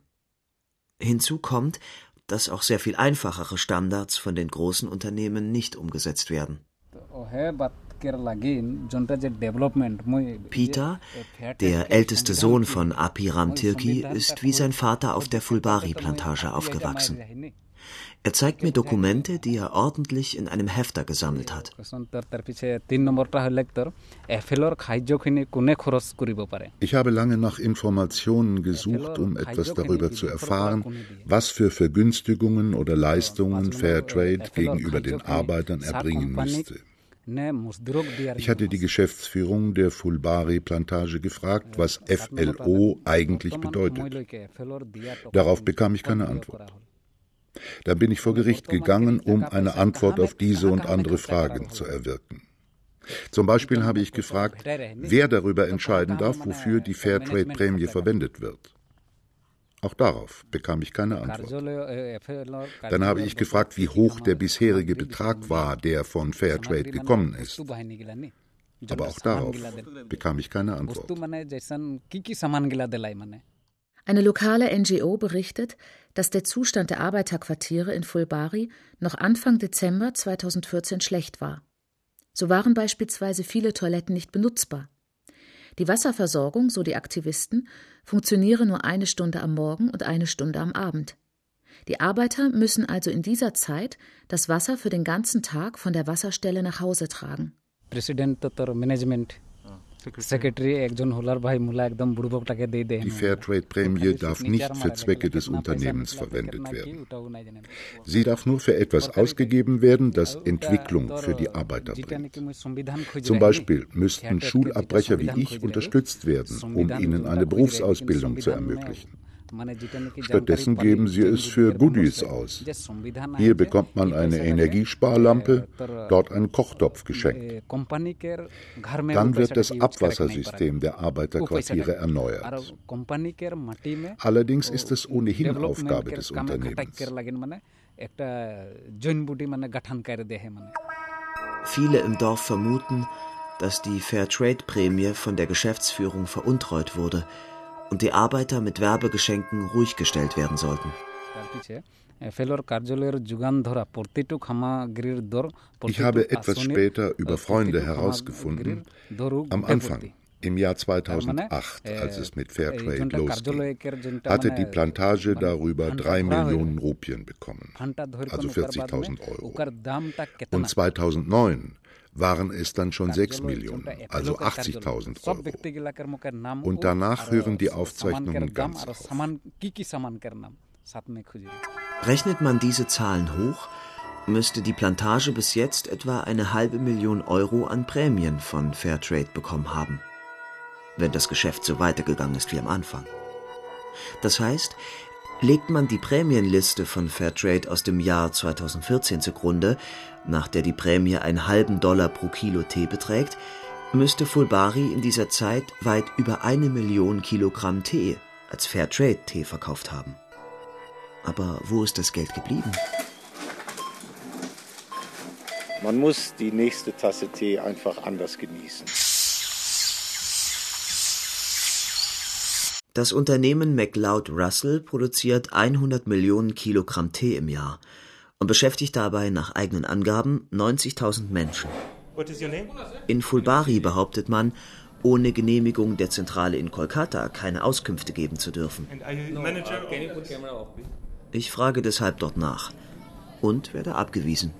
Hinzu kommt, dass auch sehr viel einfachere Standards von den großen Unternehmen nicht umgesetzt werden. Peter, der älteste Sohn von Apiram Tirki, ist wie sein Vater auf der Fulbari-Plantage aufgewachsen. Er zeigt mir Dokumente, die er ordentlich in einem Hefter gesammelt hat. Ich habe lange nach Informationen gesucht, um etwas darüber zu erfahren, was für Vergünstigungen oder Leistungen Fairtrade gegenüber den Arbeitern erbringen müsste. Ich hatte die Geschäftsführung der Fulbari-Plantage gefragt, was FLO eigentlich bedeutet. Darauf bekam ich keine Antwort. Dann bin ich vor Gericht gegangen, um eine Antwort auf diese und andere Fragen zu erwirken. Zum Beispiel habe ich gefragt, wer darüber entscheiden darf, wofür die Fairtrade-Prämie verwendet wird. Auch darauf bekam ich keine Antwort. Dann habe ich gefragt, wie hoch der bisherige Betrag war, der von Fairtrade gekommen ist. Aber auch darauf bekam ich keine Antwort. Eine lokale NGO berichtet, dass der Zustand der Arbeiterquartiere in Fulbari noch Anfang Dezember 2014 schlecht war. So waren beispielsweise viele Toiletten nicht benutzbar. Die Wasserversorgung, so die Aktivisten, funktioniere nur 1 Stunde am Morgen und 1 Stunde am Abend. Die Arbeiter müssen also in dieser Zeit das Wasser für den ganzen Tag von der Wasserstelle nach Hause tragen. Die Fairtrade-Prämie darf nicht für Zwecke des Unternehmens verwendet werden. Sie darf nur für etwas ausgegeben werden, das Entwicklung für die Arbeiter bringt. Zum Beispiel müssten Schulabbrecher wie ich unterstützt werden, um ihnen eine Berufsausbildung zu ermöglichen. Stattdessen geben sie es für Goodies aus. Hier bekommt man eine Energiesparlampe, dort einen Kochtopf geschenkt. Dann wird das Abwassersystem der Arbeiterquartiere erneuert. Allerdings ist es ohnehin Aufgabe des Unternehmens. Viele im Dorf vermuten, dass die Fairtrade-Prämie von der Geschäftsführung veruntreut wurde und die Arbeiter mit Werbegeschenken ruhig gestellt werden sollten. Ich habe etwas später über Freunde herausgefunden, am Anfang, im Jahr 2008, als es mit Fairtrade losging, hatte die Plantage darüber 3 Millionen Rupien bekommen, also 40.000 Euro. Und 2009 waren es dann schon 6 Millionen, also 80.000 Euro. Und danach hören die Aufzeichnungen ganz auf. Rechnet man diese Zahlen hoch, müsste die Plantage bis jetzt etwa 500.000 Euro an Prämien von Fairtrade bekommen haben, wenn das Geschäft so weitergegangen ist wie am Anfang. Das heißt, legt man die Prämienliste von Fairtrade aus dem Jahr 2014 zugrunde, nach der die Prämie $0,50 pro Kilo Tee beträgt, müsste Fulbari in dieser Zeit weit über 1 Million Kilogramm Tee als Fairtrade-Tee verkauft haben. Aber wo ist das Geld geblieben? Man muss die nächste Tasse Tee einfach anders genießen. Das Unternehmen McLeod Russell produziert 100 Millionen Kilogramm Tee im Jahr und beschäftigt dabei nach eigenen Angaben 90.000 Menschen. In Fulbari behauptet man, ohne Genehmigung der Zentrale in Kolkata keine Auskünfte geben zu dürfen. Ich frage deshalb dort nach und werde abgewiesen.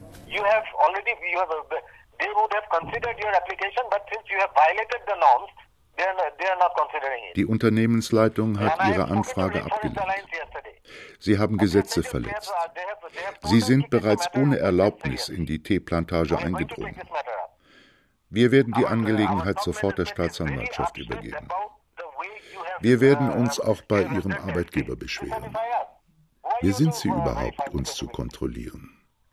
Die Unternehmensleitung hat Ihre Anfrage abgelehnt. Sie haben Gesetze verletzt. Sie sind bereits ohne Erlaubnis in die Teeplantage eingedrungen. Wir werden die Angelegenheit sofort der Staatsanwaltschaft übergeben. Wir werden uns auch bei Ihrem Arbeitgeber beschweren. Wer sind Sie überhaupt, uns zu kontrollieren?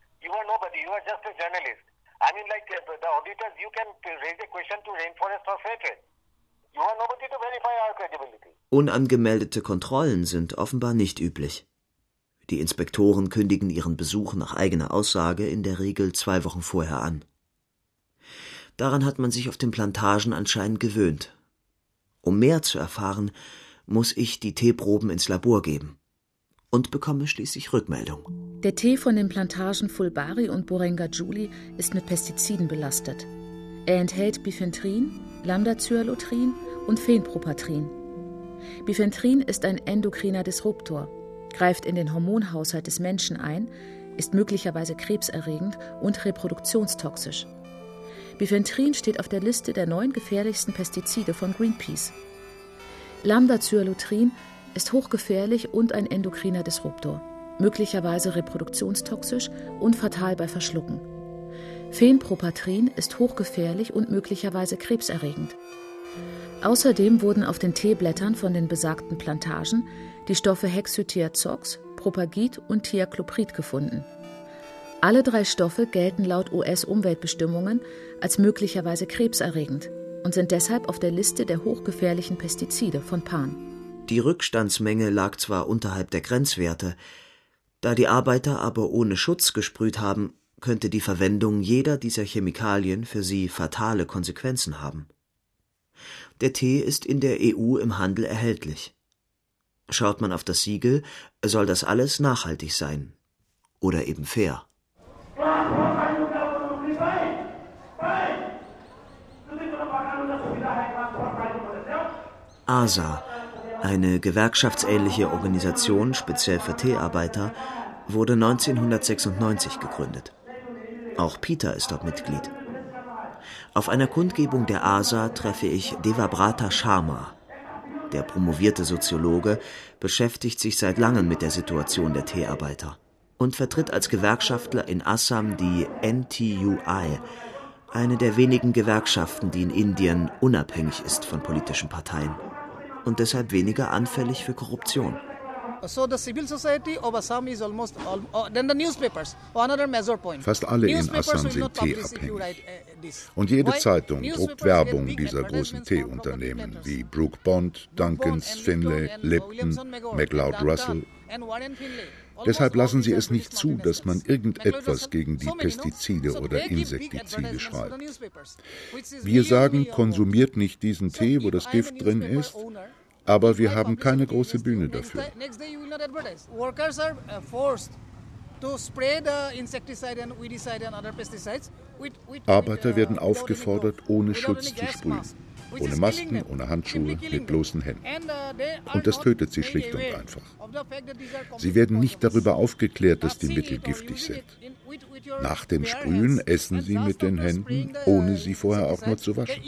Unangemeldete Kontrollen sind offenbar nicht üblich. Die Inspektoren kündigen ihren Besuch nach eigener Aussage in der Regel 2 Wochen vorher an. Daran hat man sich auf den Plantagen anscheinend gewöhnt. Um mehr zu erfahren, muss ich die Teeproben ins Labor geben und bekomme schließlich Rückmeldung. Der Tee von den Plantagen Fulbari und Borengajuli ist mit Pestiziden belastet. Er enthält Bifentrin, Lambda-Cyhalotrin und Phenpropatrin. Bifentrin ist ein endokriner Disruptor, greift in den Hormonhaushalt des Menschen ein, ist möglicherweise krebserregend und reproduktionstoxisch. Bifentrin steht auf der Liste der 9 gefährlichsten Pestizide von Greenpeace. Lambda-Cyhalotrin ist hochgefährlich und ein endokriner Disruptor, möglicherweise reproduktionstoxisch und fatal bei Verschlucken. Phenpropatrin ist hochgefährlich und möglicherweise krebserregend. Außerdem wurden auf den Teeblättern von den besagten Plantagen die Stoffe Hexythiazox, Propagit und Thiacloprid gefunden. Alle 3 Stoffe gelten laut US-Umweltbestimmungen als möglicherweise krebserregend und sind deshalb auf der Liste der hochgefährlichen Pestizide von PAN. Die Rückstandsmenge lag zwar unterhalb der Grenzwerte, da die Arbeiter aber ohne Schutz gesprüht haben, könnte die Verwendung jeder dieser Chemikalien für sie fatale Konsequenzen haben. Der Tee ist in der EU im Handel erhältlich. Schaut man auf das Siegel, soll das alles nachhaltig sein. Oder eben fair. ASA, eine gewerkschaftsähnliche Organisation speziell für Teearbeiter, wurde 1996 gegründet. Auch Peter ist dort Mitglied. Auf einer Kundgebung der ASA treffe ich Devabrata Sharma. Der promovierte Soziologe beschäftigt sich seit langem mit der Situation der Teearbeiter und vertritt als Gewerkschaftler in Assam die NTUI, eine der wenigen Gewerkschaften, die in Indien unabhängig ist von politischen Parteien und deshalb weniger anfällig für Korruption. Fast alle in Assam sind teeabhängig. Und jede Zeitung druckt Werbung dieser großen Teeunternehmen wie Brooke Bond, Duncans, Finlay, Lipton, McLeod Russell. Deshalb lassen sie es nicht zu, dass man irgendetwas gegen die Pestizide oder Insektizide schreibt. Wir sagen, konsumiert nicht diesen Tee, wo das Gift drin ist, aber wir haben keine große Bühne dafür. Arbeiter werden aufgefordert, ohne Schutz zu sprühen. Ohne Masken, ohne Handschuhe, mit bloßen Händen. Und das tötet sie schlicht und einfach. Sie werden nicht darüber aufgeklärt, dass die Mittel giftig sind. Nach dem Sprühen essen sie mit den Händen, ohne sie vorher auch nur zu waschen.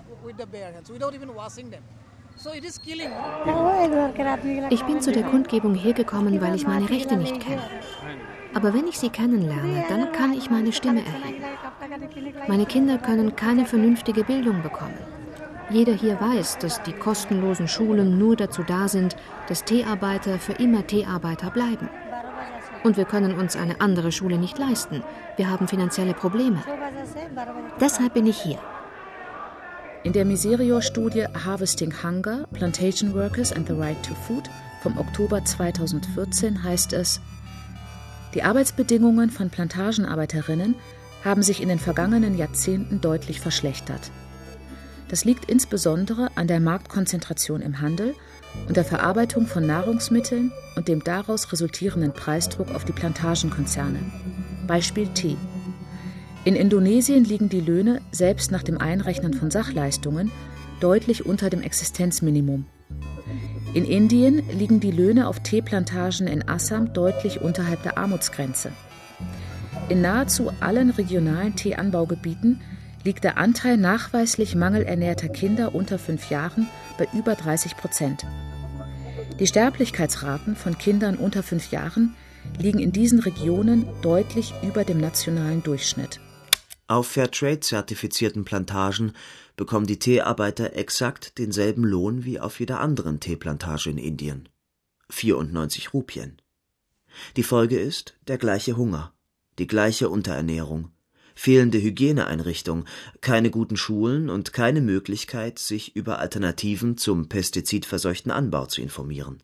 Ich bin zu der Kundgebung hergekommen, weil ich meine Rechte nicht kenne. Aber wenn ich sie kennenlerne, dann kann ich meine Stimme erheben. Meine Kinder können keine vernünftige Bildung bekommen. Jeder hier weiß, dass die kostenlosen Schulen nur dazu da sind, dass Teearbeiter für immer Teearbeiter bleiben. Und wir können uns eine andere Schule nicht leisten. Wir haben finanzielle Probleme. Deshalb bin ich hier. In der Miserio-Studie Harvesting Hunger, Plantation Workers and the Right to Food vom Oktober 2014 heißt es: Die Arbeitsbedingungen von Plantagenarbeiterinnen haben sich in den vergangenen Jahrzehnten deutlich verschlechtert. Das liegt insbesondere an der Marktkonzentration im Handel und der Verarbeitung von Nahrungsmitteln und dem daraus resultierenden Preisdruck auf die Plantagenkonzerne. Beispiel Tee. In Indonesien liegen die Löhne, selbst nach dem Einrechnen von Sachleistungen, deutlich unter dem Existenzminimum. In Indien liegen die Löhne auf Teeplantagen in Assam deutlich unterhalb der Armutsgrenze. In nahezu allen regionalen Teeanbaugebieten liegt der Anteil nachweislich mangelernährter Kinder unter 5 Jahren bei über 30%. Die Sterblichkeitsraten von Kindern unter 5 Jahren liegen in diesen Regionen deutlich über dem nationalen Durchschnitt. Auf Fairtrade-zertifizierten Plantagen bekommen die Teearbeiter exakt denselben Lohn wie auf jeder anderen Teeplantage in Indien. 94 Rupien. Die Folge ist der gleiche Hunger, die gleiche Unterernährung, fehlende Hygieneeinrichtungen, keine guten Schulen und keine Möglichkeit, sich über Alternativen zum pestizidverseuchten Anbau zu informieren.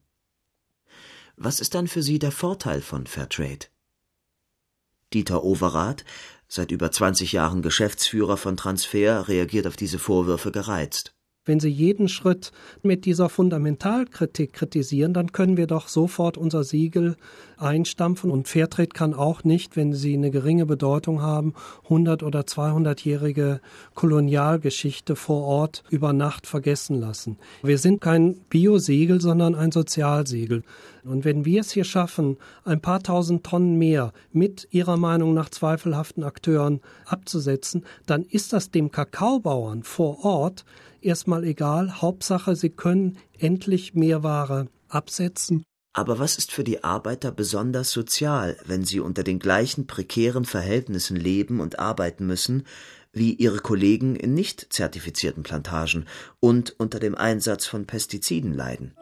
Was ist dann für Sie der Vorteil von Fairtrade? Dieter Overath, seit über 20 Jahren Geschäftsführer von Transfer, reagiert auf diese Vorwürfe gereizt. Wenn Sie jeden Schritt mit dieser Fundamentalkritik kritisieren, dann können wir doch sofort unser Siegel einstampfen. Und Fairtrade kann auch nicht, wenn sie eine geringe Bedeutung haben, 100- oder 200-jährige Kolonialgeschichte vor Ort über Nacht vergessen lassen. Wir sind kein Biosiegel, sondern ein Sozialsiegel. Und wenn wir es hier schaffen, ein paar tausend Tonnen mehr mit Ihrer Meinung nach zweifelhaften Akteuren abzusetzen, dann ist das dem Kakaobauern vor Ort erstmal egal. Hauptsache, sie können endlich mehr Ware absetzen. Aber was ist für die Arbeiter besonders sozial, wenn sie unter den gleichen prekären Verhältnissen leben und arbeiten müssen, wie ihre Kollegen in nicht zertifizierten Plantagen und unter dem Einsatz von Pestiziden leiden?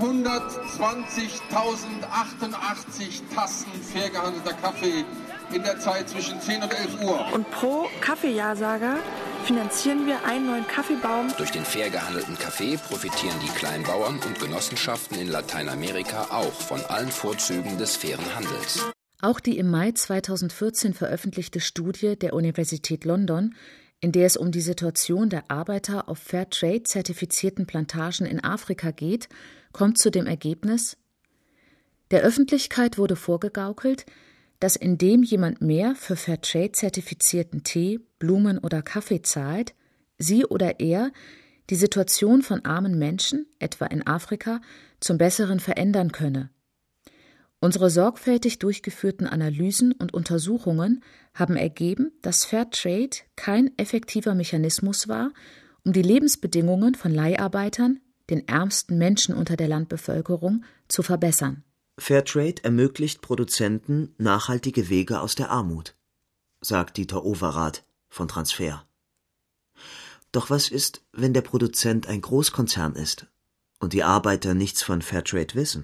120.088 Tassen fair gehandelter Kaffee in der Zeit zwischen 10 und 11 Uhr. Und pro Kaffeejahrsager finanzieren wir einen neuen Kaffeebaum. Durch den fair gehandelten Kaffee profitieren die Kleinbauern und Genossenschaften in Lateinamerika auch von allen Vorzügen des fairen Handels. Auch die im Mai 2014 veröffentlichte Studie der Universität London, in der es um die Situation der Arbeiter auf Fairtrade-zertifizierten Plantagen in Afrika geht, kommt zu dem Ergebnis: Der Öffentlichkeit wurde vorgegaukelt, dass indem jemand mehr für Fairtrade-zertifizierten Tee, Blumen oder Kaffee zahlt, sie oder er die Situation von armen Menschen, etwa in Afrika, zum Besseren verändern könne. Unsere sorgfältig durchgeführten Analysen und Untersuchungen haben ergeben, dass Fairtrade kein effektiver Mechanismus war, um die Lebensbedingungen von Leiharbeitern, den ärmsten Menschen unter der Landbevölkerung, zu verbessern. Fairtrade ermöglicht Produzenten nachhaltige Wege aus der Armut, sagt Dieter Overath von Transfer. Doch was ist, wenn der Produzent ein Großkonzern ist und die Arbeiter nichts von Fairtrade wissen?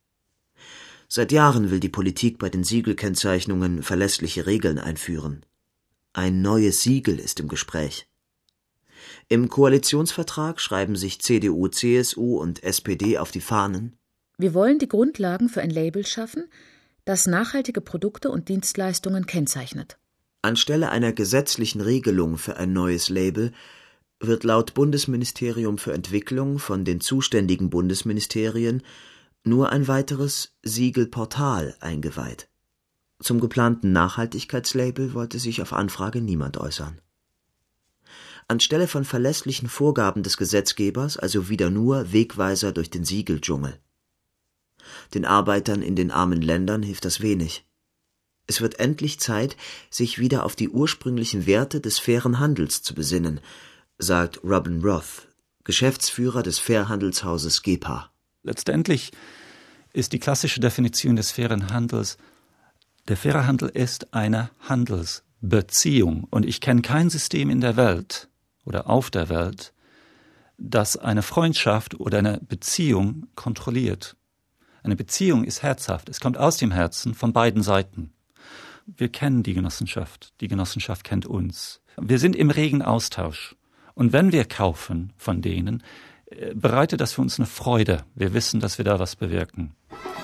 Seit Jahren will die Politik bei den Siegelkennzeichnungen verlässliche Regeln einführen. Ein neues Siegel ist im Gespräch. Im Koalitionsvertrag schreiben sich CDU, CSU und SPD auf die Fahnen: Wir wollen die Grundlagen für ein Label schaffen, das nachhaltige Produkte und Dienstleistungen kennzeichnet. Anstelle einer gesetzlichen Regelung für ein neues Label wird laut Bundesministerium für Entwicklung von den zuständigen Bundesministerien nur ein weiteres Siegelportal eingeweiht. Zum geplanten Nachhaltigkeitslabel wollte sich auf Anfrage niemand äußern. Anstelle von verlässlichen Vorgaben des Gesetzgebers also wieder nur Wegweiser durch den Siegeldschungel. Den Arbeitern in den armen Ländern hilft das wenig. Es wird endlich Zeit, sich wieder auf die ursprünglichen Werte des fairen Handels zu besinnen, sagt Robin Roth, Geschäftsführer des Fairhandelshauses GEPA. Letztendlich ist die klassische Definition des fairen Handels: Der faire Handel ist eine Handelsbeziehung. Und ich kenne kein System in der Welt oder auf der Welt, das eine Freundschaft oder eine Beziehung kontrolliert. Eine Beziehung ist herzhaft. Es kommt aus dem Herzen von beiden Seiten. Wir kennen die Genossenschaft kennt uns. Wir sind im regen Austausch. Und wenn wir kaufen von denen, bereitet das für uns eine Freude. Wir wissen, dass wir da was bewirken.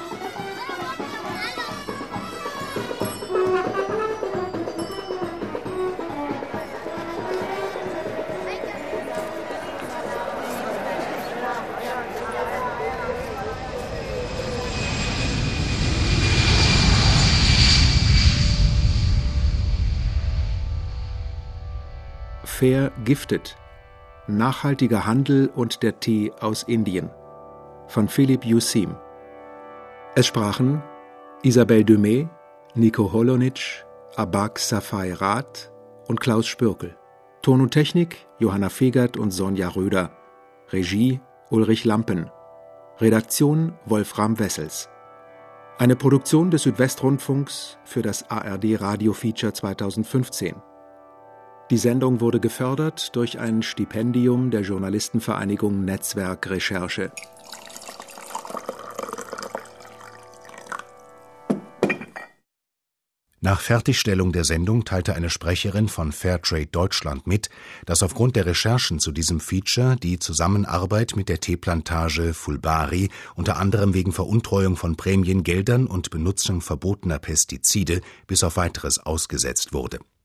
Fair Gifted. Nachhaltiger Handel und der Tee aus Indien von Philipp Yusim. Es sprachen Isabelle Dumais, Nico Holonitsch, Abak Safai Rath und Klaus Spürkel. Ton und Technik Johanna Fegert und Sonja Röder. Regie Ulrich Lampen. Redaktion Wolfram Wessels. Eine Produktion des Südwestrundfunks für das ARD Radio Feature 2015. Die Sendung wurde gefördert durch ein Stipendium der Journalistenvereinigung Netzwerk Recherche. Nach Fertigstellung der Sendung teilte eine Sprecherin von Fairtrade Deutschland mit, dass aufgrund der Recherchen zu diesem Feature die Zusammenarbeit mit der Teeplantage Fulbari unter anderem wegen Veruntreuung von Prämiengeldern und Benutzung verbotener Pestizide bis auf Weiteres ausgesetzt wurde.